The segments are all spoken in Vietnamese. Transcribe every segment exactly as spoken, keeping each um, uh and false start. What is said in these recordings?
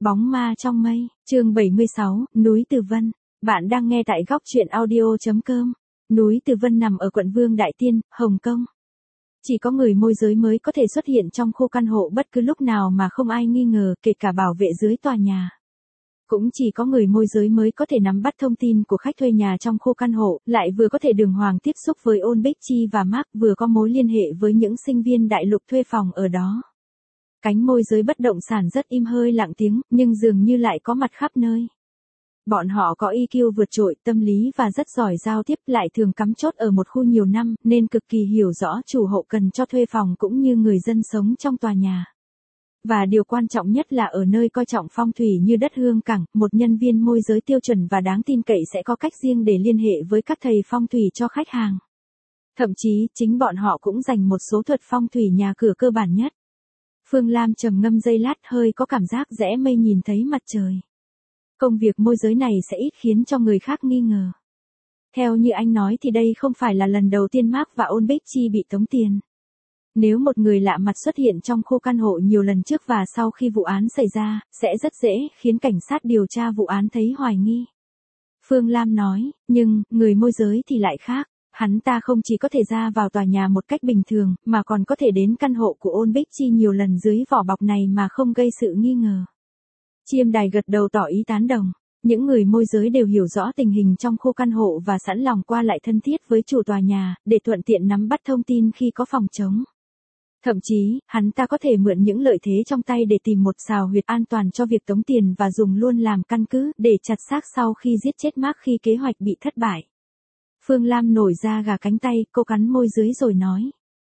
Bóng ma trong mây, chương bảy mươi sáu, núi Từ Vân. Bạn đang nghe tại góc truyện audio.com. Núi Từ Vân nằm ở quận Vương Đại Tiên, Hồng Kông. Chỉ có người môi giới mới có thể xuất hiện trong khu căn hộ bất cứ lúc nào mà không ai nghi ngờ, kể cả bảo vệ dưới tòa nhà. Cũng chỉ có người môi giới mới có thể nắm bắt thông tin của khách thuê nhà trong khu căn hộ, lại vừa có thể đường hoàng tiếp xúc với Ôn Bích Chi và Mark, vừa có mối liên hệ với những sinh viên đại lục thuê phòng ở đó. Cánh môi giới bất động sản rất im hơi lặng tiếng, nhưng dường như lại có mặt khắp nơi. Bọn họ có i kiu vượt trội, tâm lý và rất giỏi giao tiếp, lại thường cắm chốt ở một khu nhiều năm, nên cực kỳ hiểu rõ chủ hộ cần cho thuê phòng cũng như người dân sống trong tòa nhà. Và điều quan trọng nhất là ở nơi coi trọng phong thủy như đất Hương Cảng, một nhân viên môi giới tiêu chuẩn và đáng tin cậy sẽ có cách riêng để liên hệ với các thầy phong thủy cho khách hàng. Thậm chí, chính bọn họ cũng dành một số thuật phong thủy nhà cửa cơ bản nhất. Phương Lam trầm ngâm giây lát, hơi có cảm giác rẽ mây nhìn thấy mặt trời. Công việc môi giới này sẽ ít khiến cho người khác nghi ngờ. Theo như anh nói thì đây không phải là lần đầu tiên Mark và Ôn Bích Chi bị tống tiền. Nếu một người lạ mặt xuất hiện trong khu căn hộ nhiều lần trước và sau khi vụ án xảy ra, sẽ rất dễ khiến cảnh sát điều tra vụ án thấy hoài nghi. Phương Lam nói, nhưng, người môi giới thì lại khác. Hắn ta không chỉ có thể ra vào tòa nhà một cách bình thường, mà còn có thể đến căn hộ của Ôn Bích Chi nhiều lần dưới vỏ bọc này mà không gây sự nghi ngờ. Chiêm Đài gật đầu tỏ ý tán đồng. Những người môi giới đều hiểu rõ tình hình trong khu căn hộ và sẵn lòng qua lại thân thiết với chủ tòa nhà, để thuận tiện nắm bắt thông tin khi có phòng trống. Thậm chí, hắn ta có thể mượn những lợi thế trong tay để tìm một sào huyệt an toàn cho việc tống tiền và dùng luôn làm căn cứ để chặt xác sau khi giết chết Mark khi kế hoạch bị thất bại. Phương Lam nổi ra gà cánh tay, cô cắn môi dưới rồi nói.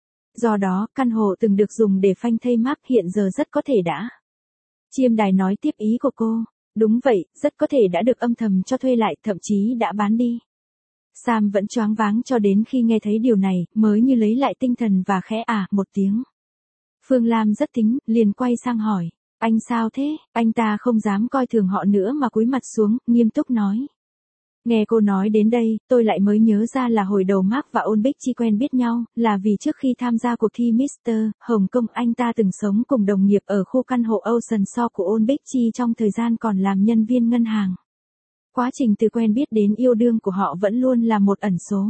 Do đó, căn hộ từng được dùng để phanh thây Mark hiện giờ rất có thể đã. Chiêm Đài nói tiếp ý của cô. Đúng vậy, rất có thể đã được âm thầm cho thuê lại, thậm chí đã bán đi. Sam vẫn choáng váng cho đến khi nghe thấy điều này, mới như lấy lại tinh thần và khẽ à một tiếng. Phương Lam rất tính, liền quay sang hỏi. Anh sao thế? Anh ta không dám coi thường họ nữa mà cúi mặt xuống, nghiêm túc nói. Nghe cô nói đến đây, tôi lại mới nhớ ra là hồi đầu Mark và Ôn Bích Chi quen biết nhau, là vì trước khi tham gia cuộc thi mít-tơ Hồng Kông anh ta từng sống cùng đồng nghiệp ở khu căn hộ Ocean So của Ôn Bích Chi trong thời gian còn làm nhân viên ngân hàng. Quá trình từ quen biết đến yêu đương của họ vẫn luôn là một ẩn số.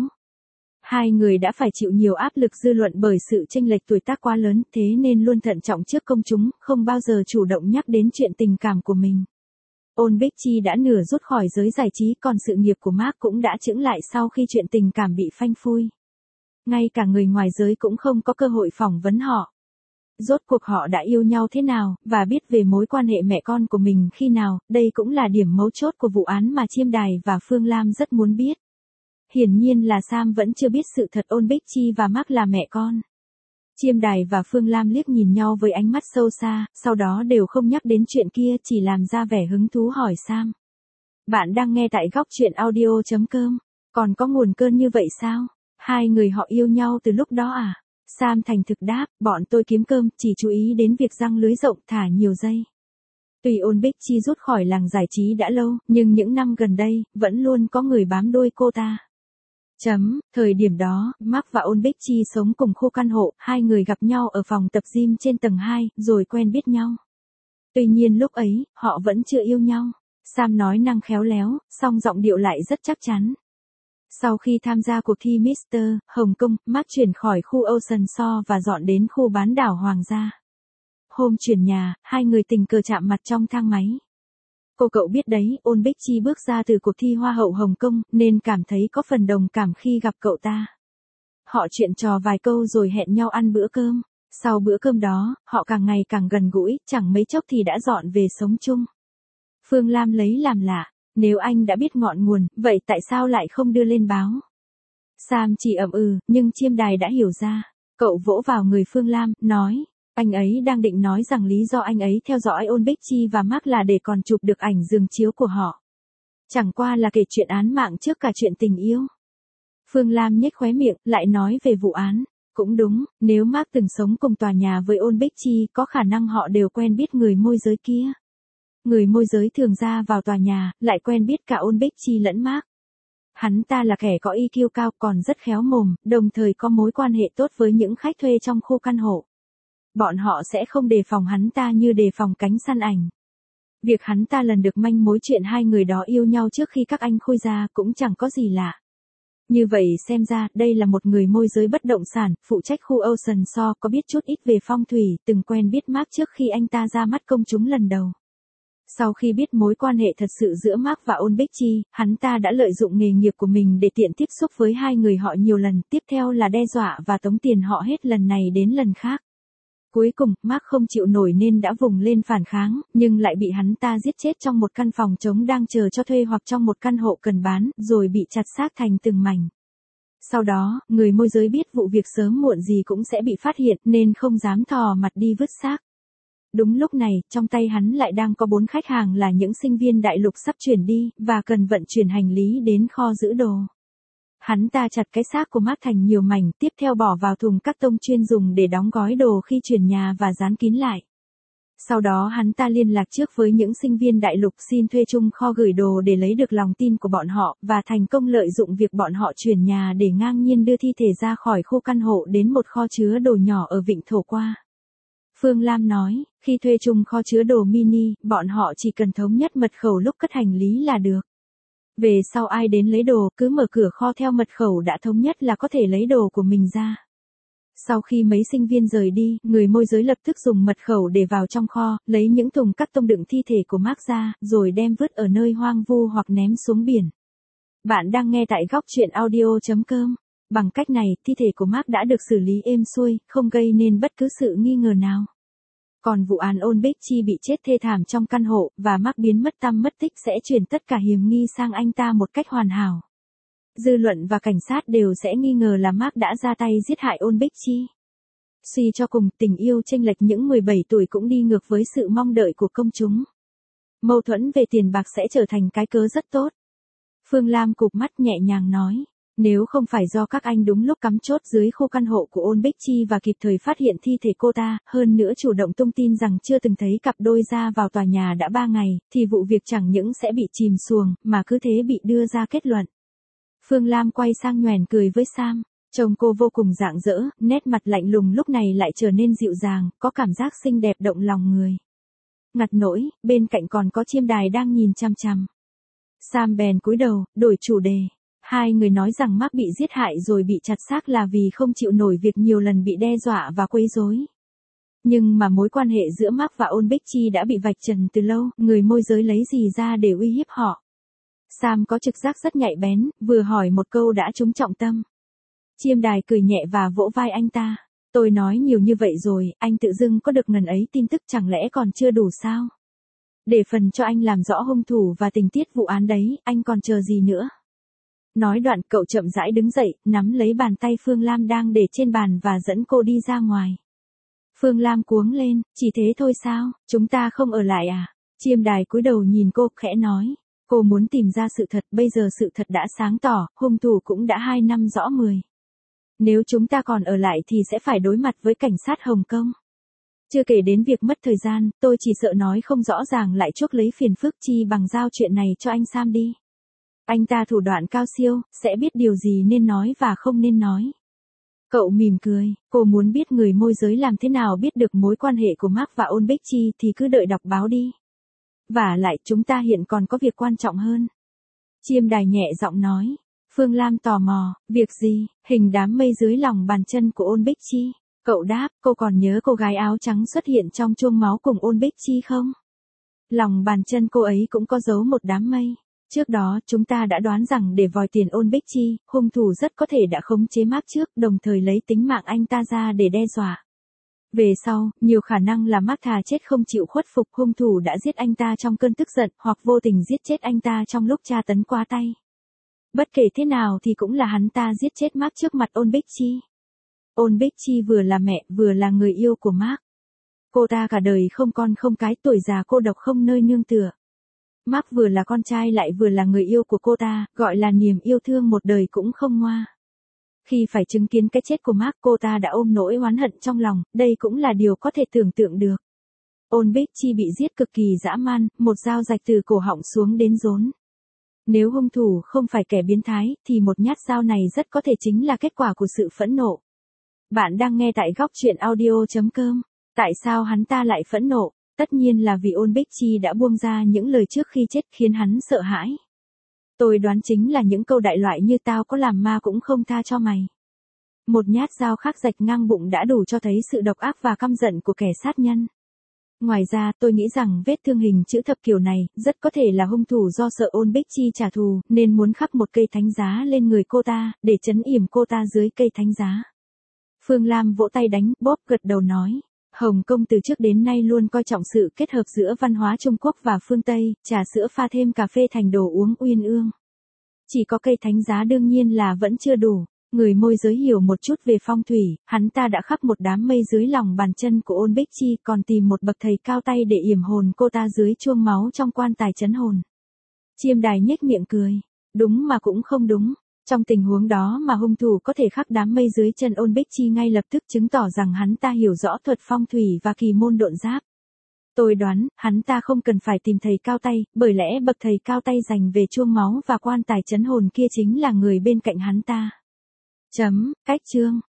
Hai người đã phải chịu nhiều áp lực dư luận bởi sự chênh lệch tuổi tác quá lớn, thế nên luôn thận trọng trước công chúng, không bao giờ chủ động nhắc đến chuyện tình cảm của mình. Ôn Bích Chi đã nửa rút khỏi giới giải trí, còn sự nghiệp của Mark cũng đã chững lại sau khi chuyện tình cảm bị phanh phui. Ngay cả người ngoài giới cũng không có cơ hội phỏng vấn họ. Rốt cuộc họ đã yêu nhau thế nào, và biết về mối quan hệ mẹ con của mình khi nào, đây cũng là điểm mấu chốt của vụ án mà Chiêm Đài và Phương Lam rất muốn biết. Hiển nhiên là Sam vẫn chưa biết sự thật Ôn Bích Chi và Mark là mẹ con. Chiêm Đài và Phương Lam liếc nhìn nhau với ánh mắt sâu xa, sau đó đều không nhắc đến chuyện kia, chỉ làm ra vẻ hứng thú hỏi Sam. Bạn đang nghe tại góc truyện audio.com. Còn có nguồn cơn như vậy sao? Hai người họ yêu nhau từ lúc đó à? Sam thành thực đáp, bọn tôi kiếm cơm, chỉ chú ý đến việc giăng lưới rộng, thả nhiều dây. Tuy Ôn Bích Chi rút khỏi làng giải trí đã lâu, nhưng những năm gần đây, vẫn luôn có người bám đuôi cô ta. Chấm, thời điểm đó, Mark và Ôn Bích Chi sống cùng khu căn hộ, hai người gặp nhau ở phòng tập gym trên tầng hai, rồi quen biết nhau. Tuy nhiên lúc ấy, họ vẫn chưa yêu nhau. Sam nói năng khéo léo, song giọng điệu lại rất chắc chắn. Sau khi tham gia cuộc thi mít-tơ Hồng Kông, Mark chuyển khỏi khu Ocean So và dọn đến khu bán đảo Hoàng gia. Hôm chuyển nhà, hai người tình cờ chạm mặt trong thang máy. Cô cậu biết đấy, Ôn Bích Chi bước ra từ cuộc thi Hoa hậu Hồng Kông, nên cảm thấy có phần đồng cảm khi gặp cậu ta. Họ chuyện trò vài câu rồi hẹn nhau ăn bữa cơm. Sau bữa cơm đó, họ càng ngày càng gần gũi, chẳng mấy chốc thì đã dọn về sống chung. Phương Lam lấy làm lạ, nếu anh đã biết ngọn nguồn, vậy tại sao lại không đưa lên báo? Sam chỉ ậm ừ, nhưng Chiêm Đài đã hiểu ra. Cậu vỗ vào người Phương Lam, nói. Anh ấy đang định nói rằng lý do anh ấy theo dõi Ôn Bích Chi và Mark là để còn chụp được ảnh giường chiếu của họ. Chẳng qua là kể chuyện án mạng trước cả chuyện tình yêu. Phương Lam nhếch khóe miệng, lại nói về vụ án. Cũng đúng, nếu Mark từng sống cùng tòa nhà với Ôn Bích Chi, có khả năng họ đều quen biết người môi giới kia. Người môi giới thường ra vào tòa nhà, lại quen biết cả Ôn Bích Chi lẫn Mark. Hắn ta là kẻ có i kiu cao, còn rất khéo mồm, đồng thời có mối quan hệ tốt với những khách thuê trong khu căn hộ. Bọn họ sẽ không đề phòng hắn ta như đề phòng cánh săn ảnh. Việc hắn ta lần được manh mối chuyện hai người đó yêu nhau trước khi các anh Khôi ra cũng chẳng có gì lạ. Như vậy xem ra, đây là một người môi giới bất động sản, phụ trách khu Ocean Shore, có biết chút ít về phong thủy, từng quen biết Mark trước khi anh ta ra mắt công chúng lần đầu. Sau khi biết mối quan hệ thật sự giữa Mark và Ôn Bích Chi, hắn ta đã lợi dụng nghề nghiệp của mình để tiện tiếp xúc với hai người họ nhiều lần, tiếp theo là đe dọa và tống tiền họ hết lần này đến lần khác. Cuối cùng, Mark không chịu nổi nên đã vùng lên phản kháng, nhưng lại bị hắn ta giết chết trong một căn phòng trống đang chờ cho thuê hoặc trong một căn hộ cần bán, rồi bị chặt xác thành từng mảnh. Sau đó, người môi giới biết vụ việc sớm muộn gì cũng sẽ bị phát hiện nên không dám thò mặt đi vứt xác. Đúng lúc này, trong tay hắn lại đang có bốn khách hàng là những sinh viên đại lục sắp chuyển đi, và cần vận chuyển hành lý đến kho giữ đồ. Hắn ta chặt cái xác của Mark thành nhiều mảnh, tiếp theo bỏ vào thùng các tông chuyên dùng để đóng gói đồ khi chuyển nhà và dán kín lại. Sau đó hắn ta liên lạc trước với những sinh viên đại lục xin thuê chung kho gửi đồ để lấy được lòng tin của bọn họ, và thành công lợi dụng việc bọn họ chuyển nhà để ngang nhiên đưa thi thể ra khỏi khu căn hộ đến một kho chứa đồ nhỏ ở vịnh Thổ Qua. Phương Lam nói, khi thuê chung kho chứa đồ mini, bọn họ chỉ cần thống nhất mật khẩu lúc cất hành lý là được. Về sau ai đến lấy đồ, cứ mở cửa kho theo mật khẩu đã thống nhất là có thể lấy đồ của mình ra. Sau khi mấy sinh viên rời đi, người môi giới lập tức dùng mật khẩu để vào trong kho, lấy những thùng cắt tông đựng thi thể của Mark ra, rồi đem vứt ở nơi hoang vu hoặc ném xuống biển. Bạn đang nghe tại góc truyện audio chấm com. Bằng cách này, thi thể của Mark đã được xử lý êm xuôi, không gây nên bất cứ sự nghi ngờ nào. Còn vụ án Ôn Bích Chi bị chết thê thảm trong căn hộ, và Mark biến mất tăm mất tích sẽ chuyển tất cả hiểm nghi sang anh ta một cách hoàn hảo. Dư luận và cảnh sát đều sẽ nghi ngờ là Mark đã ra tay giết hại Ôn Bích Chi. Suy cho cùng, tình yêu chênh lệch những mười bảy tuổi cũng đi ngược với sự mong đợi của công chúng. Mâu thuẫn về tiền bạc sẽ trở thành cái cớ rất tốt. Phương Lam cụp mắt nhẹ nhàng nói. Nếu không phải do các anh đúng lúc cắm chốt dưới khu căn hộ của Ôn Bích Chi và kịp thời phát hiện thi thể cô ta, hơn nữa chủ động tung tin rằng chưa từng thấy cặp đôi ra vào tòa nhà đã ba ngày, thì vụ việc chẳng những sẽ bị chìm xuồng, mà cứ thế bị đưa ra kết luận. Phương Lam quay sang nhoẻn cười với Sam, trông cô vô cùng rạng rỡ, nét mặt lạnh lùng lúc này lại trở nên dịu dàng, có cảm giác xinh đẹp động lòng người. Ngặt nỗi, bên cạnh còn có Chiêm Đài đang nhìn chăm chăm. Sam bèn cúi đầu, đổi chủ đề. Hai người nói rằng Mark bị giết hại rồi bị chặt xác là vì không chịu nổi việc nhiều lần bị đe dọa và quấy rối. Nhưng mà mối quan hệ giữa Mark và Ôn Bích Chi đã bị vạch trần từ lâu, người môi giới lấy gì ra để uy hiếp họ. Sam có trực giác rất nhạy bén, vừa hỏi một câu đã trúng trọng tâm. Chiêm Đài cười nhẹ và vỗ vai anh ta. Tôi nói nhiều như vậy rồi, anh tự dưng có được ngần ấy tin tức chẳng lẽ còn chưa đủ sao? Để phần cho anh làm rõ hung thủ và tình tiết vụ án đấy, anh còn chờ gì nữa? Nói đoạn cậu chậm rãi đứng dậy, nắm lấy bàn tay Phương Lam đang để trên bàn và dẫn cô đi ra ngoài. Phương Lam cuống lên, chỉ thế thôi sao, chúng ta không ở lại à? Chiêm Đài cúi đầu nhìn cô, khẽ nói. Cô muốn tìm ra sự thật, bây giờ sự thật đã sáng tỏ, hung thủ cũng đã hai năm rõ mười. Nếu chúng ta còn ở lại thì sẽ phải đối mặt với cảnh sát Hồng Kông. Chưa kể đến việc mất thời gian, tôi chỉ sợ nói không rõ ràng lại chuốc lấy phiền phức, chi bằng giao chuyện này cho anh Sam đi. Anh ta thủ đoạn cao siêu, sẽ biết điều gì nên nói và không nên nói. Cậu mỉm cười, cô muốn biết người môi giới làm thế nào biết được mối quan hệ của Mark và Ôn Bích Chi thì cứ đợi đọc báo đi. Vả lại chúng ta hiện còn có việc quan trọng hơn. Chiêm Đài nhẹ giọng nói. Phương Lam tò mò, việc gì? Hình đám mây dưới lòng bàn chân của Ôn Bích Chi. Cậu đáp, cô còn nhớ cô gái áo trắng xuất hiện trong chuông máu cùng Ôn Bích Chi không? Lòng bàn chân cô ấy cũng có giấu một đám mây. Trước đó, chúng ta đã đoán rằng để vòi tiền Ôn Bích Chi, hung thủ rất có thể đã khống chế Mark trước, đồng thời lấy tính mạng anh ta ra để đe dọa. Về sau, nhiều khả năng là Mark thà chết không chịu khuất phục, hung thủ đã giết anh ta trong cơn tức giận, hoặc vô tình giết chết anh ta trong lúc tra tấn quá tay. Bất kể thế nào thì cũng là hắn ta giết chết Mark trước mặt Ôn Bích Chi. Ôn Bích Chi vừa là mẹ, vừa là người yêu của Mark. Cô ta cả đời không con không cái, tuổi già cô độc không nơi nương tựa. Mark vừa là con trai lại vừa là người yêu của cô ta, gọi là niềm yêu thương một đời cũng không ngoa. Khi phải chứng kiến cái chết của Mark, cô ta đã ôm nỗi oán hận trong lòng, đây cũng là điều có thể tưởng tượng được. Ôn Bích Chi bị giết cực kỳ dã man, một dao rạch từ cổ họng xuống đến rốn. Nếu hung thủ không phải kẻ biến thái, thì một nhát dao này rất có thể chính là kết quả của sự phẫn nộ. Bạn đang nghe tại góc truyện audio chấm com. Tại sao hắn ta lại phẫn nộ? tất nhiên là vì Ôn Bích Chi đã buông ra những lời trước khi chết khiến hắn sợ hãi. Tôi đoán chính là những câu đại loại như tao có làm ma cũng không tha cho mày. Một nhát dao khắc rạch ngang bụng đã đủ cho thấy sự độc ác và căm giận của kẻ sát nhân. Ngoài ra, tôi nghĩ rằng vết thương hình chữ thập kiểu này, rất có thể là hung thủ do sợ Ôn Bích Chi trả thù, nên muốn khắc một cây thánh giá lên người cô ta, để trấn yểm cô ta dưới cây thánh giá. Phương Lam vỗ tay đánh, bóp gật đầu nói. Hồng Kông từ trước đến nay luôn coi trọng sự kết hợp giữa văn hóa Trung Quốc và phương Tây, trà sữa pha thêm cà phê thành đồ uống uyên ương. Chỉ có cây thánh giá đương nhiên là vẫn chưa đủ. Người môi giới hiểu một chút về phong thủy, hắn ta đã khắc một đám mây dưới lòng bàn chân của Ôn Bích Chi, còn tìm một bậc thầy cao tay để yểm hồn cô ta dưới chuông máu trong quan tài trấn hồn. Chiêm Đài nhếch miệng cười. Đúng mà cũng không đúng. Trong tình huống đó mà hung thủ có thể khắc đám mây dưới chân Ôn Bích Chi ngay lập tức chứng tỏ rằng hắn ta hiểu rõ thuật phong thủy và kỳ môn độn giáp. Tôi đoán, hắn ta không cần phải tìm thầy cao tay, bởi lẽ bậc thầy cao tay dành về chuông máu và quan tài trấn hồn kia chính là người bên cạnh hắn ta. Chấm, cách chương.